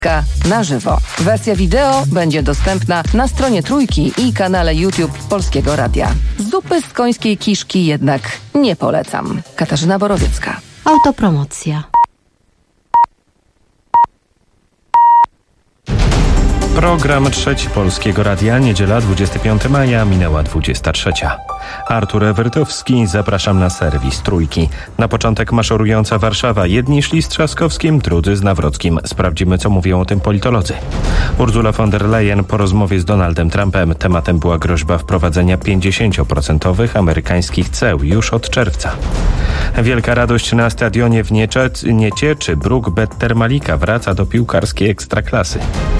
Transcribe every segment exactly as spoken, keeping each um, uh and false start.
Na żywo. Wersja wideo będzie dostępna na stronie Trójki i kanale YouTube Polskiego Radia. Zupy z końskiej kiszki jednak nie polecam. Katarzyna Borowiecka. Autopromocja. Program Trzeci Polskiego Radia, niedziela dwudziestego piątego maja, minęła dwudziesta trzecia. Artur Ewertowski, zapraszam na serwis Trójki. Na początek maszerująca Warszawa. Jedni szli z Trzaskowskim, drudzy z Nawrockim. Sprawdzimy, co mówią o tym politolodzy. Ursula von der Leyen po rozmowie z Donaldem Trumpem. Tematem była groźba wprowadzenia pięćdziesięcioprocentowych amerykańskich ceł już od czerwca. Wielka radość na stadionie w Niecie, Niecie czy Bruk Bettermalika wraca do piłkarskiej ekstraklasy.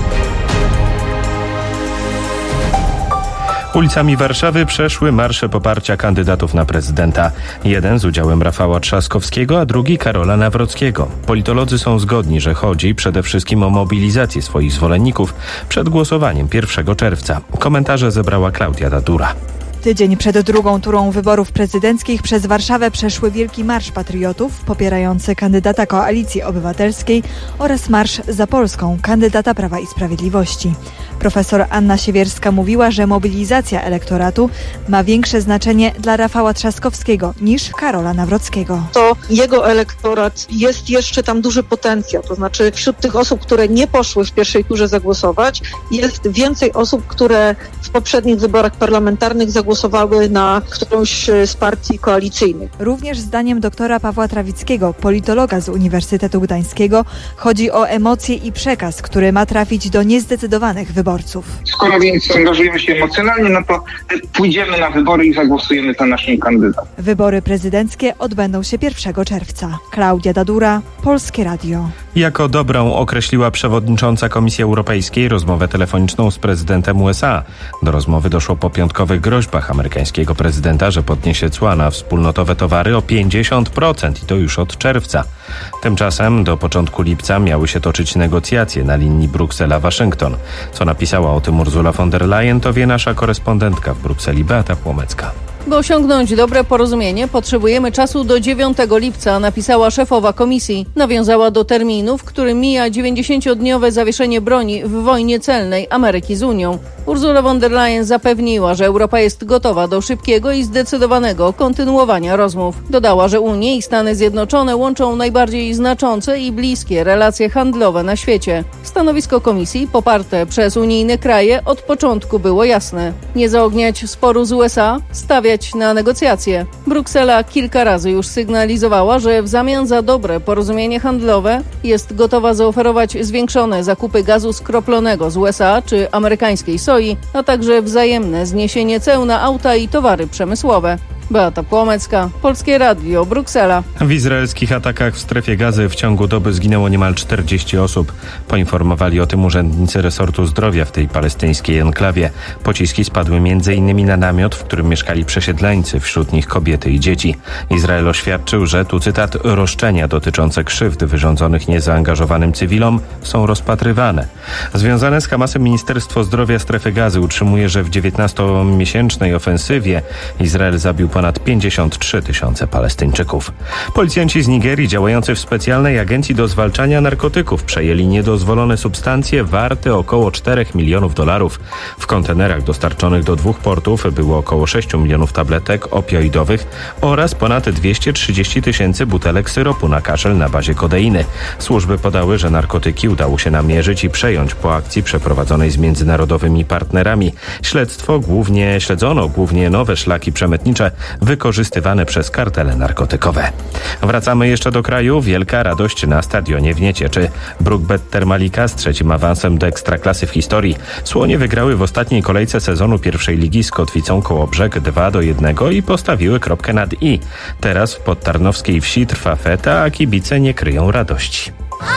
Ulicami Warszawy przeszły marsze poparcia kandydatów na prezydenta. Jeden z udziałem Rafała Trzaskowskiego, a drugi Karola Nawrockiego. Politolodzy są zgodni, że chodzi przede wszystkim o mobilizację swoich zwolenników przed głosowaniem pierwszego czerwca. Komentarze zebrała Klaudia Dadura. Tydzień przed drugą turą wyborów prezydenckich przez Warszawę przeszły Wielki Marsz Patriotów popierający kandydata Koalicji Obywatelskiej oraz Marsz za Polską, kandydata Prawa i Sprawiedliwości. Profesor Anna Siewierska mówiła, że mobilizacja elektoratu ma większe znaczenie dla Rafała Trzaskowskiego niż Karola Nawrockiego. To jego elektorat jest jeszcze tam duży potencjał, to znaczy wśród tych osób, które nie poszły w pierwszej turze zagłosować, jest więcej osób, które w poprzednich wyborach parlamentarnych zagłosowały na którąś z partii koalicyjnych. Również zdaniem doktora Pawła Trawickiego, politologa z Uniwersytetu Gdańskiego, chodzi o emocje i przekaz, który ma trafić do niezdecydowanych wyborców. Skoro więc angażujemy się emocjonalnie, no to pójdziemy na wybory i zagłosujemy za naszym kandydatem. Wybory prezydenckie odbędą się pierwszego czerwca. Klaudia Dadura, Polskie Radio. Jako dobrą określiła przewodnicząca Komisji Europejskiej rozmowę telefoniczną z prezydentem U S A. Do rozmowy doszło po piątkowych groźbach amerykańskiego prezydenta, że podniesie cła na wspólnotowe towary o pięćdziesiąt procent i to już od czerwca. Tymczasem do początku lipca miały się toczyć negocjacje na linii Bruksela-Waszyngton. Co napisała o tym Ursula von der Leyen, to wie nasza korespondentka w Brukseli Beata Płomecka. By osiągnąć dobre porozumienie, potrzebujemy czasu do dziewiątego lipca, napisała szefowa komisji. Nawiązała do terminu, w którym mija dziewięćdziesięciodniowe zawieszenie broni w wojnie celnej Ameryki z Unią. Ursula von der Leyen zapewniła, że Europa jest gotowa do szybkiego i zdecydowanego kontynuowania rozmów. Dodała, że Unię i Stany Zjednoczone łączą najbardziej znaczące i bliskie relacje handlowe na świecie. Stanowisko komisji, poparte przez unijne kraje, od początku było jasne. Nie zaogniać sporu z U S A, stawiać na negocjacje. Bruksela kilka razy już sygnalizowała, że w zamian za dobre porozumienie handlowe jest gotowa zaoferować zwiększone zakupy gazu skroplonego z U S A czy amerykańskiej soi, a także wzajemne zniesienie ceł na auta i towary przemysłowe. Beata Płomecka, Polskie Radio, Bruksela. W izraelskich atakach w strefie Gazy w ciągu doby zginęło niemal czterdzieści osób. Poinformowali o tym urzędnicy resortu zdrowia w tej palestyńskiej enklawie. Pociski spadły między innymi na namiot, w którym mieszkali przesiedleńcy, wśród nich kobiety i dzieci. Izrael oświadczył, że, tu cytat, roszczenia dotyczące krzywd wyrządzonych niezaangażowanym cywilom są rozpatrywane. Związane z Hamasem Ministerstwo Zdrowia Strefy Gazy utrzymuje, że w dziewiętnastomiesięcznej ofensywie Izrael zabił ponad ponad pięćdziesiąt trzy tysiące Palestyńczyków. Policjanci z Nigerii działający w specjalnej agencji do zwalczania narkotyków przejęli niedozwolone substancje warte około czterech milionów dolarów. W kontenerach dostarczonych do dwóch portów było około sześciu milionów tabletek opioidowych oraz ponad dwieście trzydzieści tysięcy butelek syropu na kaszel na bazie kodeiny. Służby podały, że narkotyki udało się namierzyć i przejąć po akcji przeprowadzonej z międzynarodowymi partnerami. Śledztwo głównie śledzono głównie nowe szlaki przemytnicze wykorzystywane przez kartele narkotykowe. Wracamy jeszcze do kraju. Wielka radość na stadionie w Niecieczy. Bruk Bettermalika z trzecim awansem do ekstraklasy w historii. Słonie wygrały w ostatniej kolejce sezonu pierwszej ligi z Kotwicą Kołobrzeg dwa do jednego i postawiły kropkę nad i. Teraz w podtarnowskiej wsi trwa feta, a kibice nie kryją radości.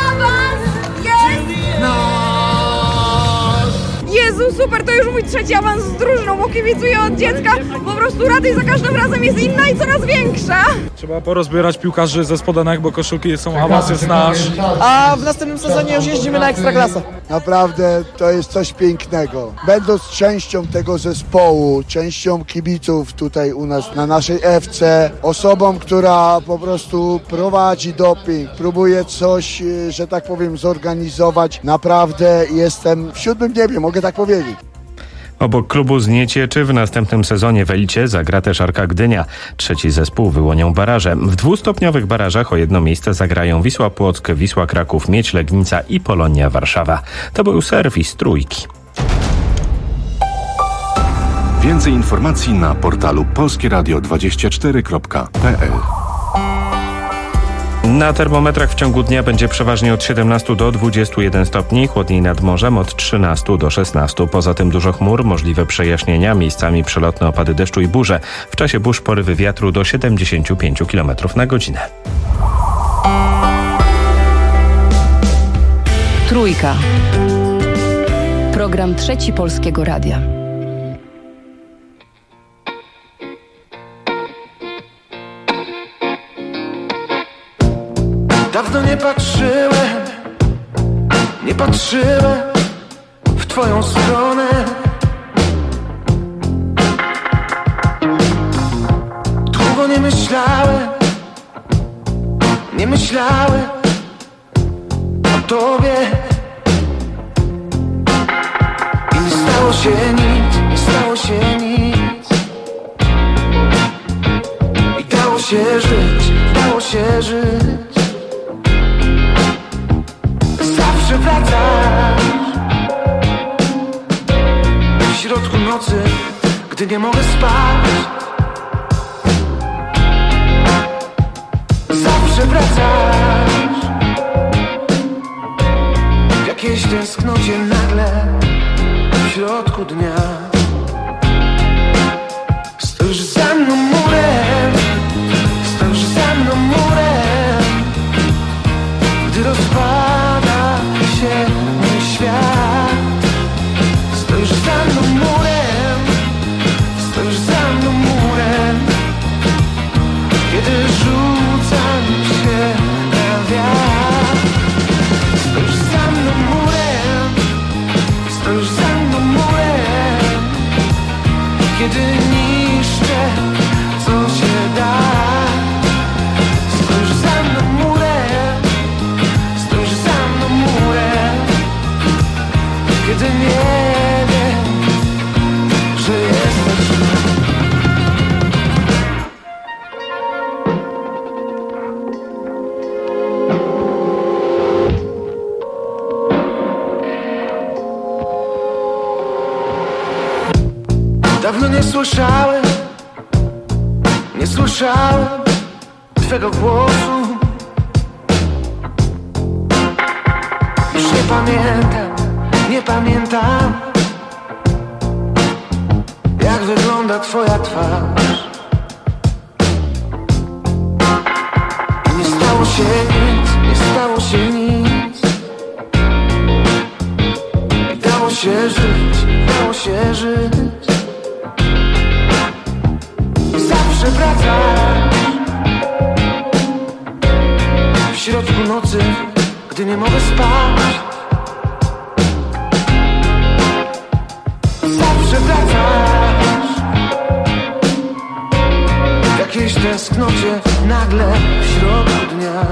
Jezu, super, to już mój trzeci awans z drużyną, bo kibicuję od dziecka. Po prostu radość za każdym razem jest inna i coraz większa. Trzeba porozbierać piłkarzy ze spodenek, bo koszulki są, awans jest nasz. A w następnym sezonie już jeździmy na Ekstraklasę. naprawdę to jest coś pięknego. Będąc częścią tego zespołu, częścią kibiców tutaj u nas na naszej F C, osobą, która po prostu prowadzi doping, próbuje coś, że tak powiem, zorganizować, naprawdę jestem w siódmym niebie, mogę tak powiedzieć. Obok klubu z Niecieczy w następnym sezonie w Elicie zagra też Arka Gdynia. Trzeci zespół wyłonią baraże. W dwustopniowych barażach o jedno miejsce zagrają Wisła Płock, Wisła Kraków, Miedź Legnica i Polonia Warszawa. To był serwis Trójki. Więcej informacji na portalu polskie radio dwadzieścia cztery kropka p l. Na termometrach w ciągu dnia będzie przeważnie od siedemnastu do dwudziestu jeden stopni, chłodniej nad morzem od trzynastu do szesnastu. Poza tym dużo chmur, możliwe przejaśnienia, miejscami przelotne opady deszczu i burze. W czasie burz porywy wiatru do siedemdziesięciu pięciu kilometrów na godzinę. Trójka. Program Trzeci Polskiego Radia. Dawno nie patrzyłem, nie patrzyłem w twoją stronę. Długo nie myślałem, nie myślałem o tobie. I nie stało się nic, nie stało się nic. I dało się żyć, dało się żyć. Zawsze wracasz w środku nocy, gdy nie mogę spać. Zawsze wracasz w jakiejś tęsknocie nagle w środku dnia. Stoisz za mną murem, stoisz za mną murem, gdy rozpada się mój świat. Stoisz za mną murem, stoisz za mną murem, kiedy rzucam się na wiatr. Stoisz za mną murem, stoisz za mną murem, kiedy niszczę co się da. Stoisz za mną murem, stoisz za mną murem, kiedy nie wiem, że jesteś. Dawno nie słyszałem, nie słyszałem twego głosu. Już nie pamiętam, nie pamiętam, jak wygląda twoja twarz. I nie stało się nic, nie stało się nic. I dało się żyć, dało się żyć. Zawsze wracasz w środku nocy, gdy nie mogę spać. Zawsze wracasz w jakiejś tęsknocie nagle w środku dnia.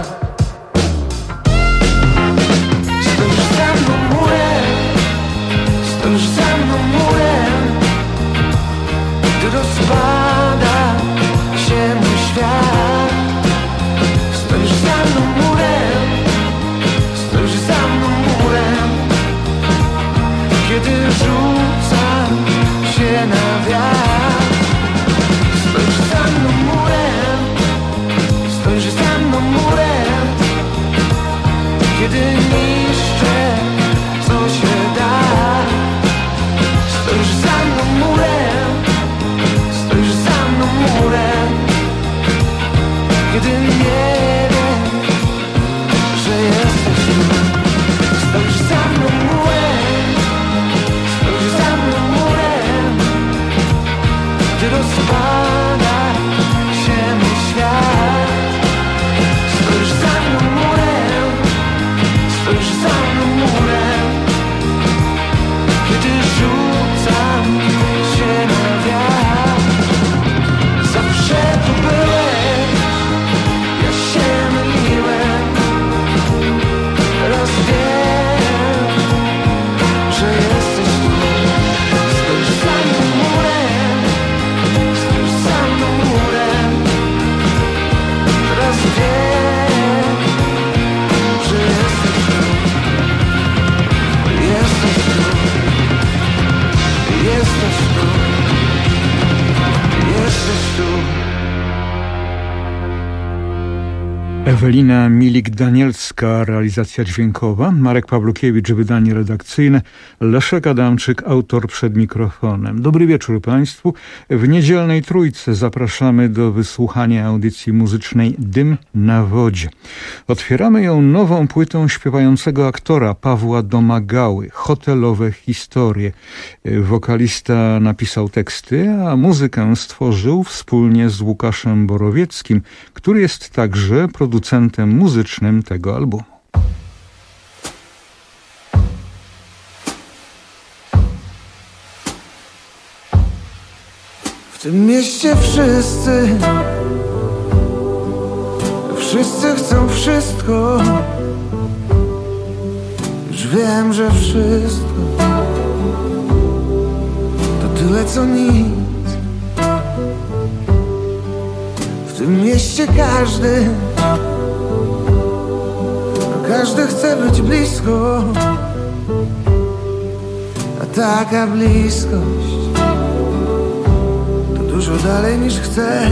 Stoisz za mną murem, stoisz za mną murem, gdy rozpada się mój świat. Stoisz za mną murem, stoisz za mną murem, kiedy rzucam się na wiatr. Stoisz za mną murem, stoisz za mną murem, Ewelina Milik-Danielska, realizacja dźwiękowa, Marek Pawlukiewicz, wydanie redakcyjne, Leszek Adamczyk, autor przed mikrofonem. Dobry wieczór Państwu. W niedzielnej Trójce zapraszamy do wysłuchania audycji muzycznej Dym na wodzie. Otwieramy ją nową płytą śpiewającego aktora Pawła Domagały, Hotelowe historie. Wokalista napisał teksty, a muzykę stworzył wspólnie z Łukaszem Borowieckim, który jest także producentem muzycznym tego albumu. W tym mieście wszyscy, wszyscy chcą wszystko. Już wiem, że wszystko to tyle co nic. W tym mieście każdy, każdy chce być blisko, a taka bliskość to dużo dalej niż chcę.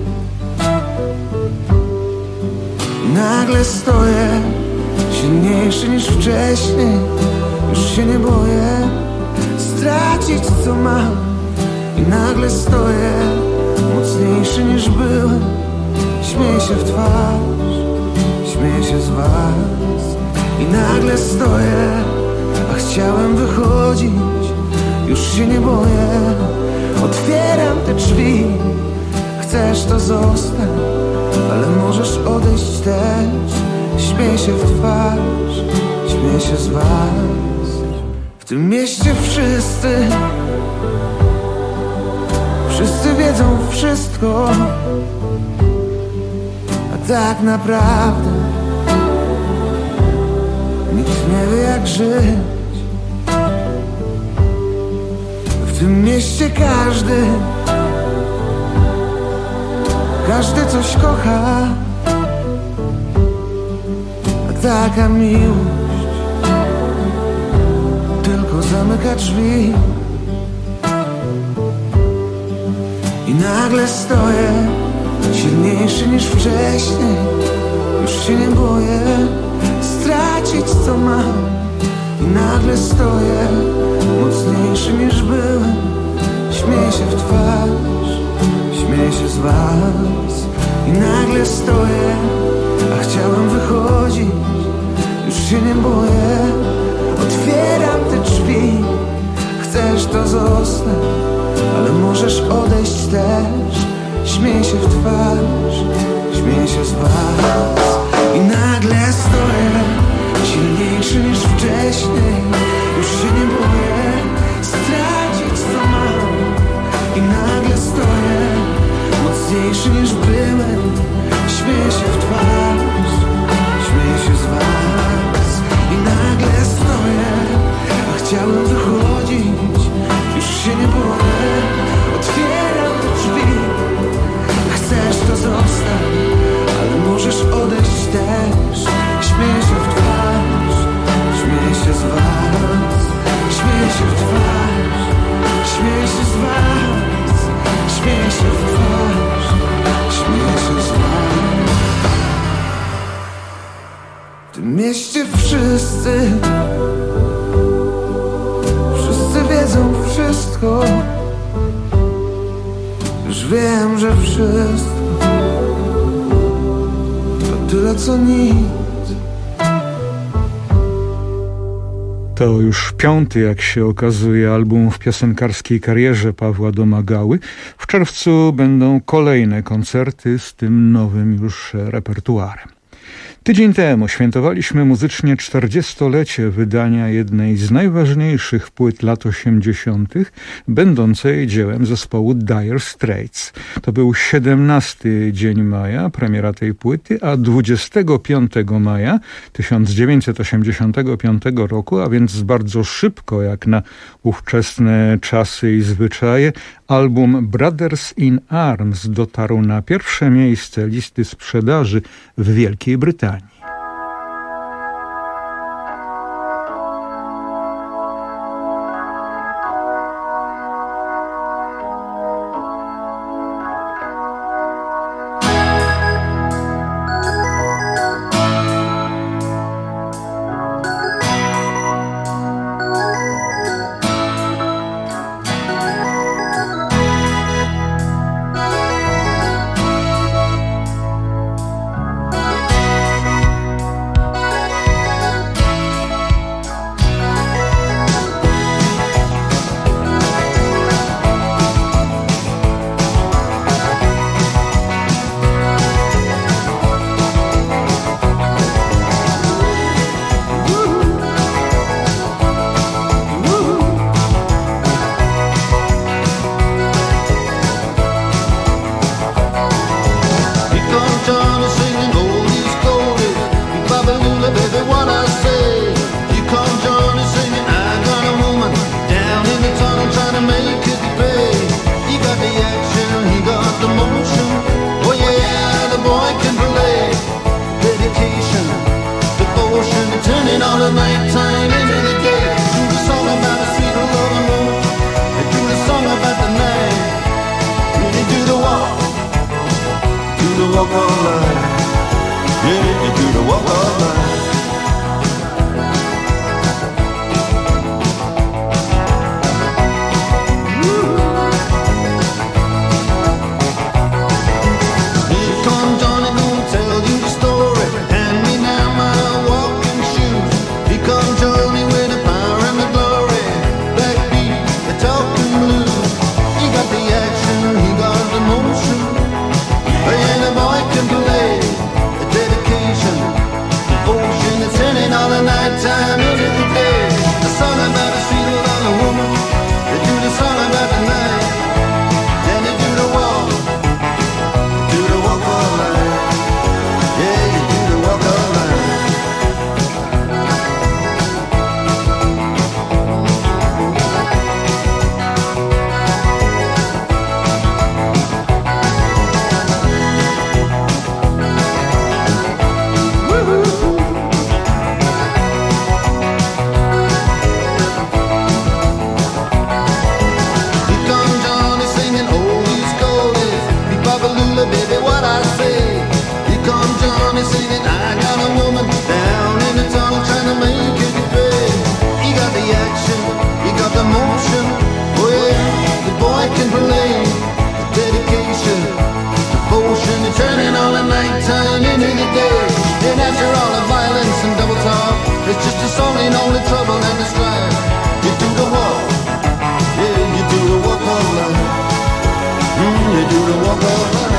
I nagle stoję silniejszy niż wcześniej. Już się nie boję stracić co mam. I nagle stoję mocniejszy niż byłem. Śmieję się w twarz, śmieję się z was. I nagle stoję, a chciałem wychodzić. Już się nie boję, otwieram te drzwi. Chcesz to zostań, ale możesz odejść też. Śmieję się w twarz, śmieję się z was. W tym mieście wszyscy, wszyscy wiedzą wszystko, a tak naprawdę nikt nie wie jak żyć. W tym mieście każdy, każdy coś kocha, a taka miłość tylko zamyka drzwi. I nagle stoję silniejszy niż wcześniej. Już się nie boję stracić co mam. I nagle stoję mocniejszy niż byłem. Śmieję się w twarz, śmieję się z was. I nagle stoję, a chciałem wychodzić. Już się nie boję, otwieram te drzwi. Chcesz to zostań, ale możesz odejść też. Śmieję się w twarz, śmieję się z was. I nagle stoję silniejszy niż wcześniej. Już się nie boję stracić co mam. I nagle stoję mocniejszy niż byłem. Śmieję się w twarz, śmieję się z was. I nagle stoję, a chciałem wychodzić. Już się nie boję, otwieram te drzwi. Chcesz to zostań, ale możesz odejść też. Śmieję się w twarz, śmieję się z was. Śmieję się w twarz, śmieję się z was. Śmieję się w twarz, śmieję się z was. W tym mieście wszyscy, wszyscy wiedzą wszystko. Już wiem, że wszystko to tyle co nic. To już piąty, jak się okazuje, album w piosenkarskiej karierze Pawła Domagały. W czerwcu będą kolejne koncerty z tym nowym już repertuarem. Tydzień temu świętowaliśmy muzycznie czterdziestolecie wydania jednej z najważniejszych płyt lat osiemdziesiątych, będącej dziełem zespołu Dire Straits. To był siedemnasty dzień maja, premiera tej płyty, a dwudziestego piątego maja tysiąc dziewięćset osiemdziesiątego piątego roku, a więc bardzo szybko jak na ówczesne czasy i zwyczaje, album Brothers in Arms dotarł na pierwsze miejsce listy sprzedaży w Wielkiej Brytanii. the nighttime into the day. Do the song about a sweet loving woman. They do the song about the night. They do the walk, do the walk all night. Yeah, they do the walk all night. Time into the day. The song about a sweet loving woman. They do the song about the night. Then they do the walk, do the walk all night. Yeah, you do the walk all night. Baby, what I say? Here comes Johnny singing, I got a woman down in the tunnel trying to make it pay. He got the action, he got the motion. Oh yeah, the boy can play. The dedication, devotion, the turning all the nighttime into the day. And after all the violence and double talk, it's just a song ain't only trouble and the strife. You do the walk, yeah, you do the walk all night. Mm, you do the walk all night.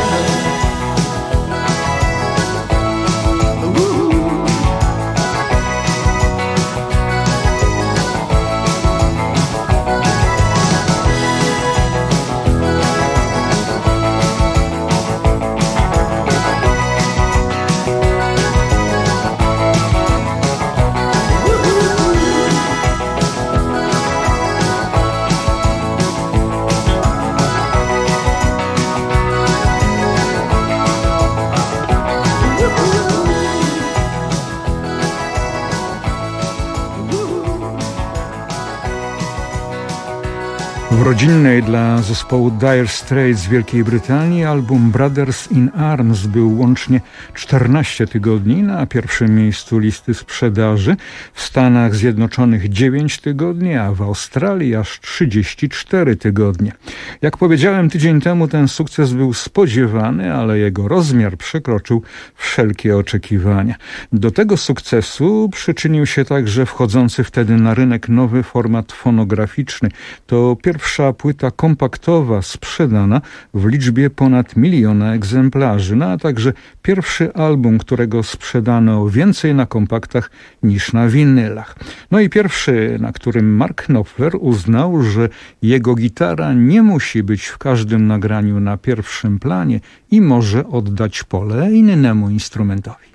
W rodzinnej dla zespołu Dire Straits z Wielkiej Brytanii album Brothers in Arms był łącznie czternaście tygodni na pierwszym miejscu listy sprzedaży, w Stanach Zjednoczonych dziewięć tygodni, a w Australii aż trzydzieści cztery tygodnie. Jak powiedziałem tydzień temu, ten sukces był spodziewany, ale jego rozmiar przekroczył wszelkie oczekiwania. Do tego sukcesu przyczynił się także wchodzący wtedy na rynek nowy format fonograficzny. To pierwsza płyta kompaktowa sprzedana w liczbie ponad miliona egzemplarzy, no a także pierwszy album, którego sprzedano więcej na kompaktach niż na winylach. No i pierwszy, na którym Mark Knopfler uznał, że jego gitara nie musi być w każdym nagraniu na pierwszym planie i może oddać pole innemu instrumentowi.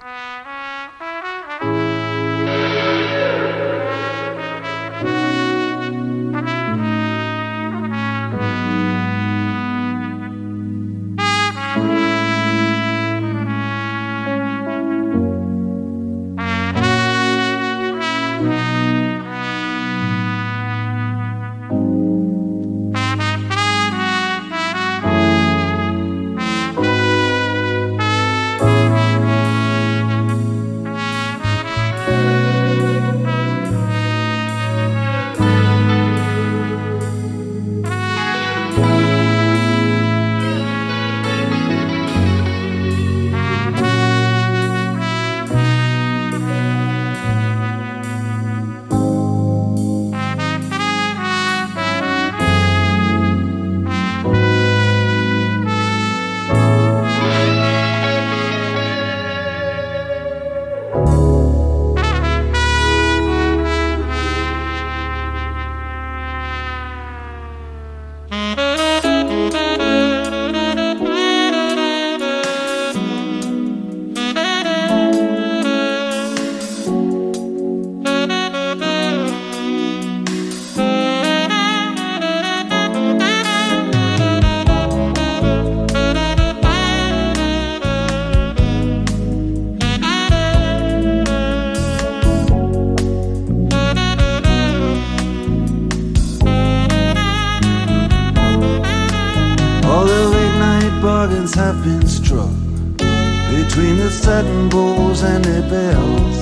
satin bowls and their bells.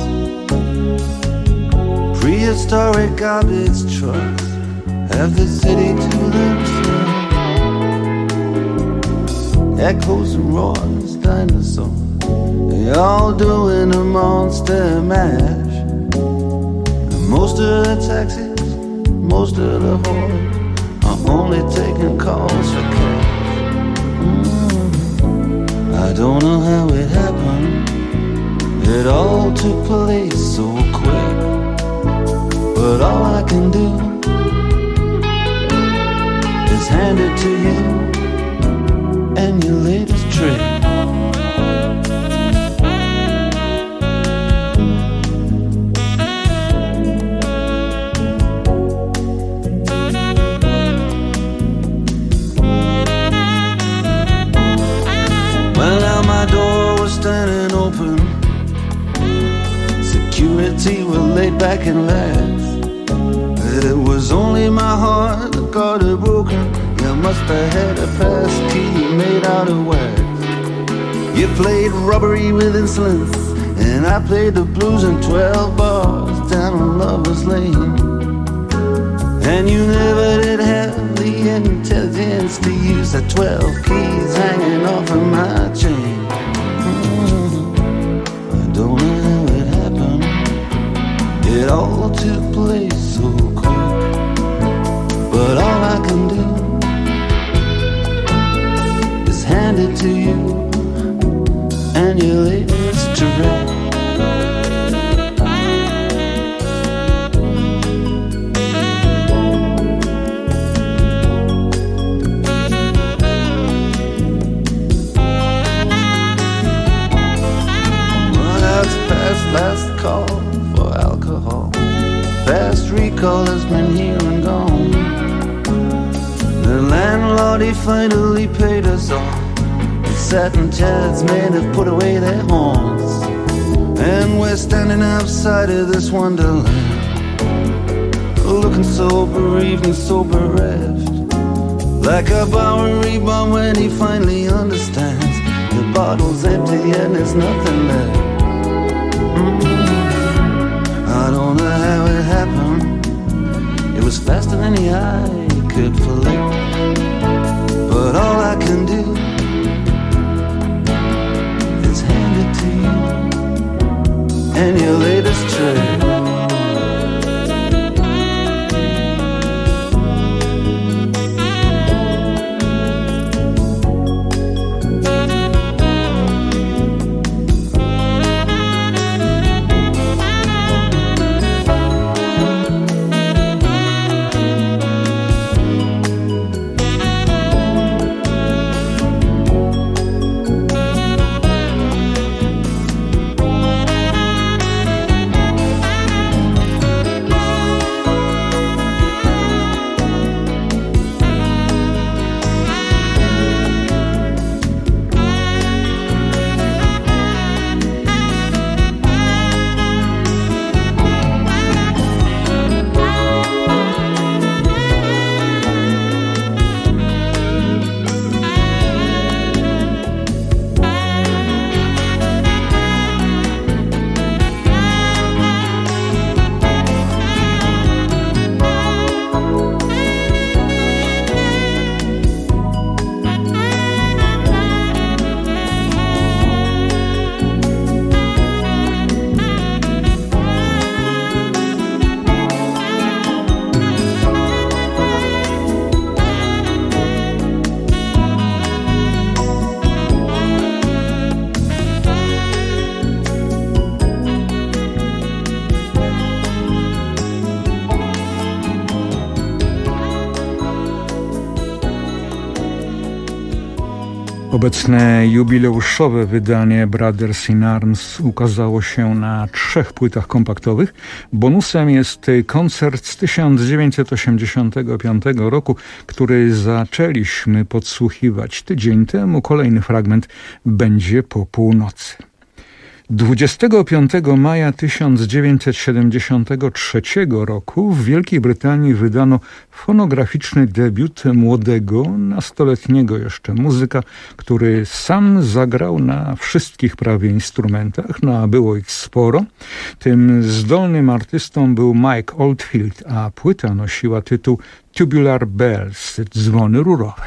Prehistoric garbage trucks have the city to themselves. Echoes and roars, dinosaurs, they all doing a monster mash. And most of the taxis, most of the whores are only taking calls for cash. Mm. I don't know how it happened, it all took place so quick. But all I can do is hand it to you and your latest trick. Well, now my door was standing open, security were laid back and laughed. It was only my heart that got it broken. You must have had a pass key made out of wax. You played robbery with insolence, and I played the blues in twelve bars down on Lover's Lane. And you never did have the intelligence to use the twelve keys hanging off of my chain. Mm-hmm. I don't know how it happened, it all took place so quick. But all I can do is hand it to you and your latest trick. Well, that's past last call for alcohol. Fast recall has been here and gone. The landlord, he finally paid us off. The satin chairs men have put away their horns. And we're standing outside of this wonderland, looking so bereaved and so bereft, like a Bowery bum when he finally understands the bottle's empty and there's nothing left. Mm-hmm. I don't know how it happened, it was faster than the eye could flick. But all I can do is hand it to you and your latest trick. Obecne jubileuszowe wydanie Brothers in Arms ukazało się na trzech płytach kompaktowych. Bonusem jest koncert z tysiąc dziewięćset osiemdziesiątego piątego roku, który zaczęliśmy podsłuchiwać tydzień temu. Kolejny fragment będzie po północy. dwudziestego piątego maja tysiąc dziewięćset siedemdziesiątego trzeciego roku w Wielkiej Brytanii wydano fonograficzny debiut młodego, nastoletniego jeszcze muzyka, który sam zagrał na wszystkich prawie instrumentach, no a było ich sporo. Tym zdolnym artystą był Mike Oldfield, a płyta nosiła tytuł Tubular Bells, dzwony rurowe.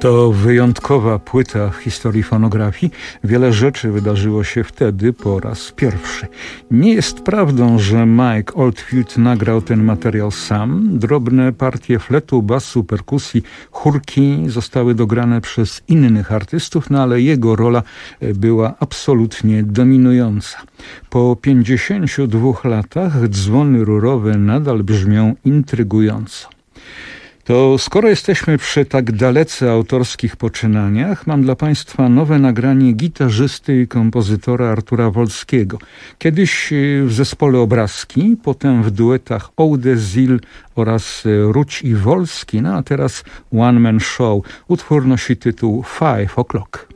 To wyjątkowa płyta w historii fonografii. Wiele rzeczy wydarzyło się wtedy po raz pierwszy. Nie jest prawdą, że Mike Oldfield nagrał ten materiał sam. Drobne partie fletu, basu, perkusji, chórki zostały dograne przez innych artystów, no ale jego rola była absolutnie dominująca. Po pięćdziesięciu dwóch latach dzwony rurowe nadal brzmią intrygująco. To skoro jesteśmy przy tak dalece autorskich poczynaniach, mam dla Państwa nowe nagranie gitarzysty i kompozytora Artura Wolskiego. Kiedyś w zespole Obrazki, potem w duetach Oude Zil oraz Ruć i Wolski, no a teraz One Man Show. Utwór nosi tytuł Five O'Clock.